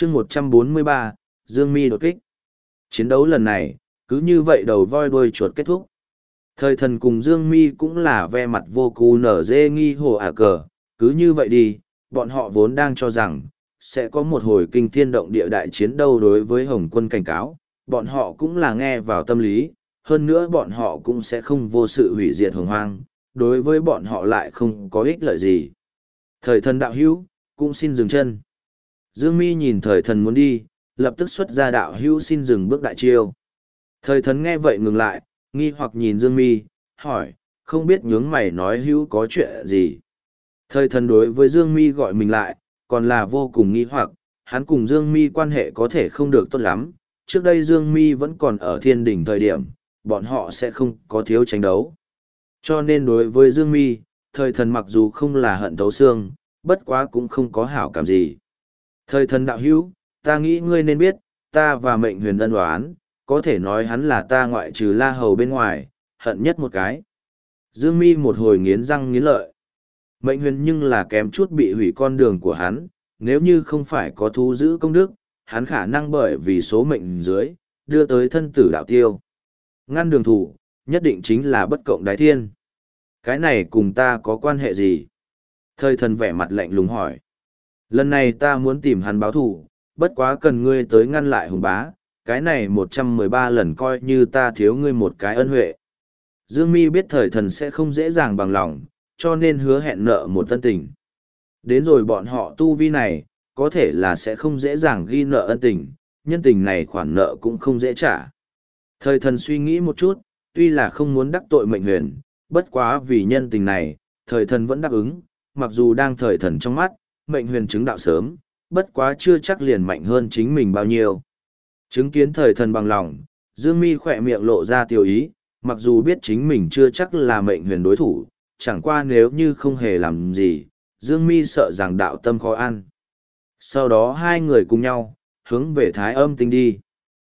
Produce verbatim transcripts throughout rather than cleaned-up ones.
chương một trăm bốn mươi ba, Dương Mi đột kích. Chiến đấu lần này, cứ như vậy đầu voi đuôi chuột kết thúc. Thời thần cùng Dương Mi cũng là ve mặt vô cù nở dê nghi hồ ả cờ, cứ như vậy đi, bọn họ vốn đang cho rằng, sẽ có một hồi kinh thiên động địa đại chiến đấu đối với Hồng quân cảnh cáo, bọn họ cũng là nghe vào tâm lý, hơn nữa bọn họ cũng sẽ không vô sự hủy diệt hồng hoang, đối với bọn họ lại không có ích lợi gì. Thời thần đạo hữu, cũng xin dừng chân. Dương Mi nhìn thời thần muốn đi, lập tức xuất ra đạo hữu xin dừng bước đại chiêu. Thời thần nghe vậy ngừng lại, nghi hoặc nhìn Dương Mi, hỏi, không biết nhướng mày nói hữu có chuyện gì. Thời thần đối với Dương Mi gọi mình lại, còn là vô cùng nghi hoặc, hắn cùng Dương Mi quan hệ có thể không được tốt lắm. Trước đây Dương Mi vẫn còn ở thiên đỉnh thời điểm, bọn họ sẽ không có thiếu tranh đấu. Cho nên đối với Dương Mi, thời thần mặc dù không là hận thấu xương, bất quá cũng không có hảo cảm gì. Thời thần đạo hữu, ta nghĩ ngươi nên biết, ta và mệnh huyền ân oán, có thể nói hắn là ta ngoại trừ La Hầu bên ngoài, hận nhất một cái. Dương Mi một hồi nghiến răng nghiến lợi. Mệnh huyền nhưng là kém chút bị hủy con đường của hắn, nếu như không phải có thú giữ công đức, hắn khả năng bởi vì số mệnh dưới, đưa tới thân tử đạo tiêu. Ngăn đường thủ, nhất định chính là bất cộng đái thiên. Cái này cùng ta có quan hệ gì? Thời thần vẻ mặt lạnh lùng hỏi. Lần này ta muốn tìm hắn báo thù, bất quá cần ngươi tới ngăn lại hùng bá, cái này một trăm mười ba lần coi như ta thiếu ngươi một cái ân huệ. Dương Mi biết thời thần sẽ không dễ dàng bằng lòng, cho nên hứa hẹn nợ một tân tình. Đến rồi bọn họ tu vi này, có thể là sẽ không dễ dàng ghi nợ ân tình, nhân tình này khoản nợ cũng không dễ trả. Thời thần suy nghĩ một chút, tuy là không muốn đắc tội mệnh huyền, bất quá vì nhân tình này, thời thần vẫn đáp ứng, mặc dù đang thời thần trong mắt, mệnh huyền chứng đạo sớm, bất quá chưa chắc liền mạnh hơn chính mình bao nhiêu. Chứng kiến thời thần bằng lòng, Dương Mi khỏe miệng lộ ra tiêu ý, mặc dù biết chính mình chưa chắc là mệnh huyền đối thủ, chẳng qua nếu như không hề làm gì, Dương Mi sợ rằng đạo tâm khó ăn. Sau đó hai người cùng nhau, hướng về Thái Âm Tinh đi.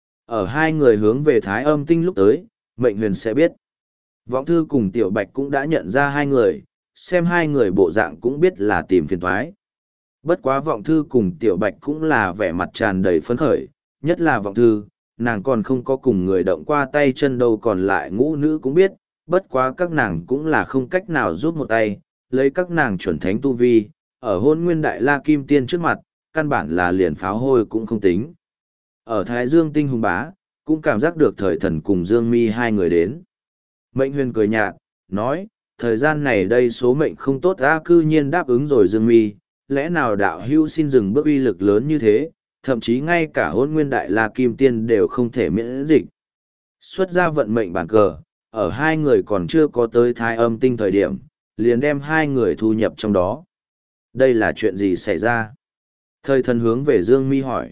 Ở hai người hướng về Thái Âm Tinh lúc tới, mệnh huyền sẽ biết. Vọng Thư cùng Tiểu Bạch cũng đã nhận ra hai người, xem hai người bộ dạng cũng biết là tìm phiền toái. Bất quá Vọng Thư cùng Tiểu Bạch cũng là vẻ mặt tràn đầy phấn khởi, nhất là Vọng Thư, nàng còn không có cùng người động qua tay chân đâu, còn lại ngũ nữ cũng biết, bất quá các nàng cũng là không cách nào giúp một tay, lấy các nàng chuẩn thánh tu vi, ở Hôn Nguyên Đại La Kim Tiên trước mặt, căn bản là liền pháo hôi cũng không tính. Ở Thái Dương Tinh hùng bá, cũng cảm giác được thời thần cùng Dương Mi hai người đến. Mệnh huyền cười nhạt, nói, thời gian này đây số mệnh không tốt ra cư nhiên đáp ứng rồi Dương Mi, lẽ nào đạo hữu xin dừng bước uy lực lớn như thế, thậm chí ngay cả Hôn Nguyên Đại La Kim Tiên đều không thể miễn dịch. Xuất ra vận mệnh bản cờ, ở hai người còn chưa có tới Thái Âm Tinh thời điểm, liền đem hai người thu nhập trong đó. Đây là chuyện gì xảy ra? Thời thần hướng về Dương Mi hỏi.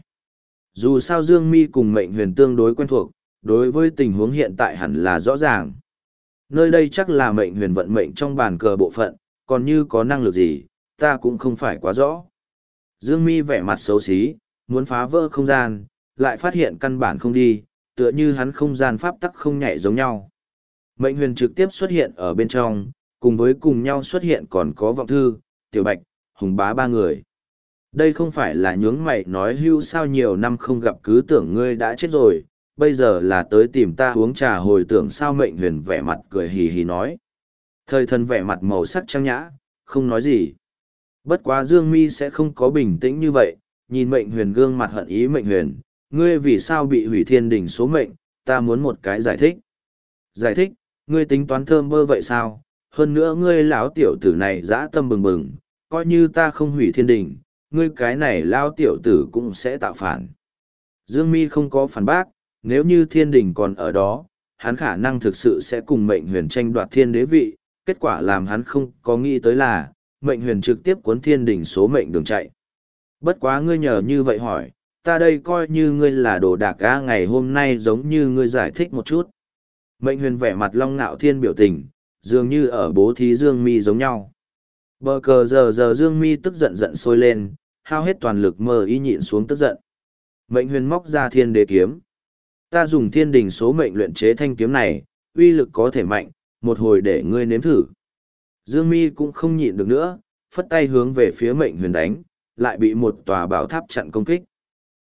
Dù sao Dương Mi cùng mệnh huyền tương đối quen thuộc, đối với tình huống hiện tại hẳn là rõ ràng. Nơi đây chắc là mệnh huyền vận mệnh trong bàn cờ bộ phận, còn như có năng lực gì, ta cũng không phải quá rõ. Dương Mi vẻ mặt xấu xí, muốn phá vỡ không gian, lại phát hiện căn bản không đi, tựa như hắn không gian pháp tắc không nhảy giống nhau. Mệnh huyền trực tiếp xuất hiện ở bên trong, cùng với cùng nhau xuất hiện còn có Vọng Thư, Tiểu Bạch, Hùng Bá ba người. Đây không phải là nhướng mày nói hưu sao nhiều năm không gặp cứ tưởng ngươi đã chết rồi, bây giờ là tới tìm ta uống trà hồi tưởng sao. Mệnh huyền vẻ mặt cười hì hì nói. Thời thần vẻ mặt màu sắc trang nhã, không nói gì. Bất quá Dương Mi sẽ không có bình tĩnh như vậy, nhìn mệnh huyền gương mặt hận ý. Mệnh huyền, ngươi vì sao bị hủy thiên đỉnh số mệnh, ta muốn một cái giải thích. Giải thích, ngươi tính toán thơm bơ vậy sao? Hơn nữa ngươi lão tiểu tử này dã tâm bừng bừng, coi như ta không hủy thiên đỉnh, ngươi cái này lao tiểu tử cũng sẽ tạo phản. Dương Mi không có phản bác, nếu như thiên đình còn ở đó, hắn khả năng thực sự sẽ cùng mệnh huyền tranh đoạt thiên đế vị, kết quả làm hắn không có nghĩ tới là, mệnh huyền trực tiếp cuốn thiên đình số mệnh đường chạy. Bất quá ngươi nhờ như vậy hỏi, ta đây coi như ngươi là đồ đạc á, ngày hôm nay giống như ngươi giải thích một chút. Mệnh huyền vẻ mặt long ngạo thiên biểu tình, dường như ở bố thí Dương Mi giống nhau. Bờ cờ giờ giờ Dương Mi tức giận giận sôi lên, hao hết toàn lực mờ y nhịn xuống tức giận. Mệnh huyền móc ra thiên đế kiếm. Ta dùng thiên đình số mệnh luyện chế thanh kiếm này, uy lực có thể mạnh, một hồi để ngươi nếm thử. Dương Mi cũng không nhịn được nữa, phất tay hướng về phía mệnh huyền đánh, lại bị một tòa bảo tháp chặn công kích.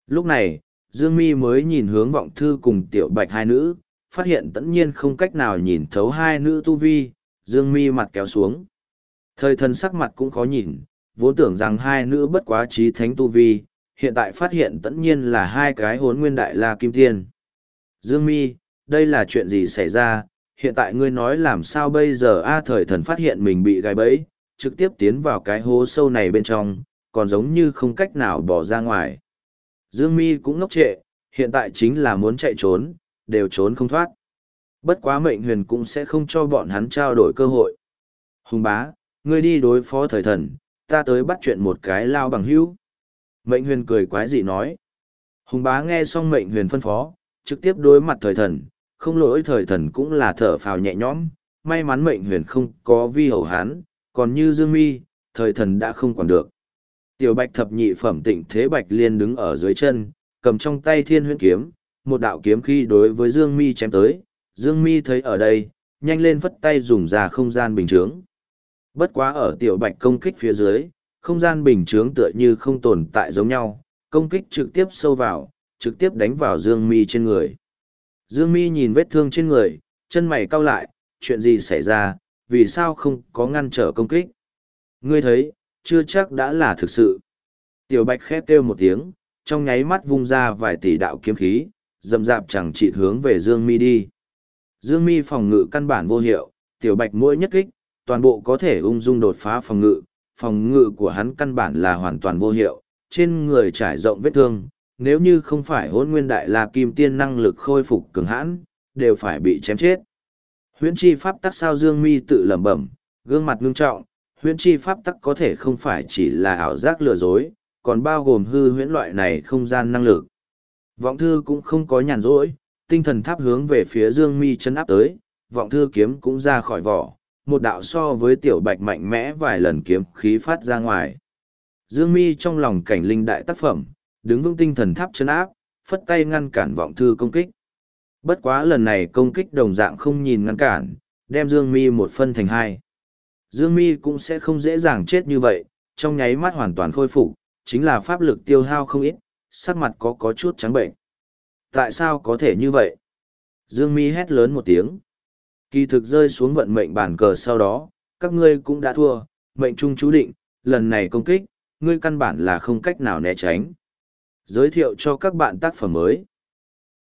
Lúc này, Dương Mi mới nhìn hướng Vọng Thư cùng Tiểu Bạch hai nữ, phát hiện tất nhiên không cách nào nhìn thấu hai nữ tu vi, Dương Mi mặt kéo xuống. Thời thần sắc mặt cũng khó nhìn, vốn tưởng rằng hai nữ bất quá trí thánh tu vi, hiện tại phát hiện tất nhiên là hai cái hốn nguyên đại la kim tiên. Dương Mi, đây là chuyện gì xảy ra, hiện tại ngươi nói làm sao bây giờ a thời thần phát hiện mình bị gai bẫy, trực tiếp tiến vào cái hố sâu này bên trong, còn giống như không cách nào bỏ ra ngoài. Dương Mi cũng ngốc trệ, hiện tại chính là muốn chạy trốn, đều trốn không thoát. Bất quá mệnh huyền cũng sẽ không cho bọn hắn trao đổi cơ hội. Hùng bá, ngươi đi đối phó thời thần, ta tới bắt chuyện một cái lao bằng hữu. Mệnh huyền cười quái dị nói. Hùng bá nghe xong mệnh huyền phân phó, trực tiếp đối mặt thời thần, không lỗi thời thần cũng là thở phào nhẹ nhõm, may mắn mệnh huyền không có vi hầu hắn, còn như Dương Mi, thời thần đã không còn được. Tiểu Bạch thập nhị phẩm Tịnh Thế Bạch Liên đứng ở dưới chân, cầm trong tay Thiên Huyễn kiếm, một đạo kiếm khí đối với Dương Mi chém tới, Dương Mi thấy ở đây, nhanh lên phất tay dùng ra không gian bình chướng. Bất quá ở Tiểu Bạch công kích phía dưới, không gian bình chướng tựa như không tồn tại giống nhau, công kích trực tiếp sâu vào, trực tiếp đánh vào Dương Mi trên người. Dương Mi nhìn vết thương trên người, chân mày cau lại, chuyện gì xảy ra, vì sao không có ngăn trở công kích? Ngươi thấy, chưa chắc đã là thực sự. Tiểu Bạch khép kêu một tiếng, trong nháy mắt vung ra vài tỷ đạo kiếm khí, dầm dạp chẳng chỉ hướng về Dương Mi đi. Dương Mi phòng ngự căn bản vô hiệu, Tiểu Bạch mỗi nhất kích, toàn bộ có thể ung dung đột phá phòng ngự, phòng ngự của hắn căn bản là hoàn toàn vô hiệu, trên người trải rộng vết thương, nếu như không phải Hỗn Nguyên Đại La Kim Tiên năng lực khôi phục cường hãn, đều phải bị chém chết. Huyễn chi pháp tắc sao Dương Mi tự lẩm bẩm, gương mặt ngưng trọng, huyễn chi pháp tắc có thể không phải chỉ là ảo giác lừa dối, còn bao gồm hư huyễn loại này không gian năng lực. Vọng Thư cũng không có nhàn rỗi, tinh thần tháp hướng về phía Dương Mi chân áp tới, Vọng Thư kiếm cũng ra khỏi vỏ, một đạo so với Tiểu Bạch mạnh mẽ vài lần kiếm khí phát ra ngoài. Dương Mi trong lòng cảnh linh đại tác phẩm, đứng vững tinh thần tháp chân áp, phất tay ngăn cản Vọng Thư công kích. Bất quá lần này công kích đồng dạng không nhìn ngăn cản, đem Dương Mi một phân thành hai. Dương Mi cũng sẽ không dễ dàng chết như vậy, trong nháy mắt hoàn toàn khôi phục, chính là pháp lực tiêu hao không ít, sắc mặt có có chút trắng bệnh. Tại sao có thể như vậy? Dương Mi hét lớn một tiếng. Kỳ thực rơi xuống vận mệnh bản cờ sau đó, các ngươi cũng đã thua, mệnh trung chú định, lần này công kích, ngươi căn bản là không cách nào né tránh. Giới thiệu cho các bạn tác phẩm mới.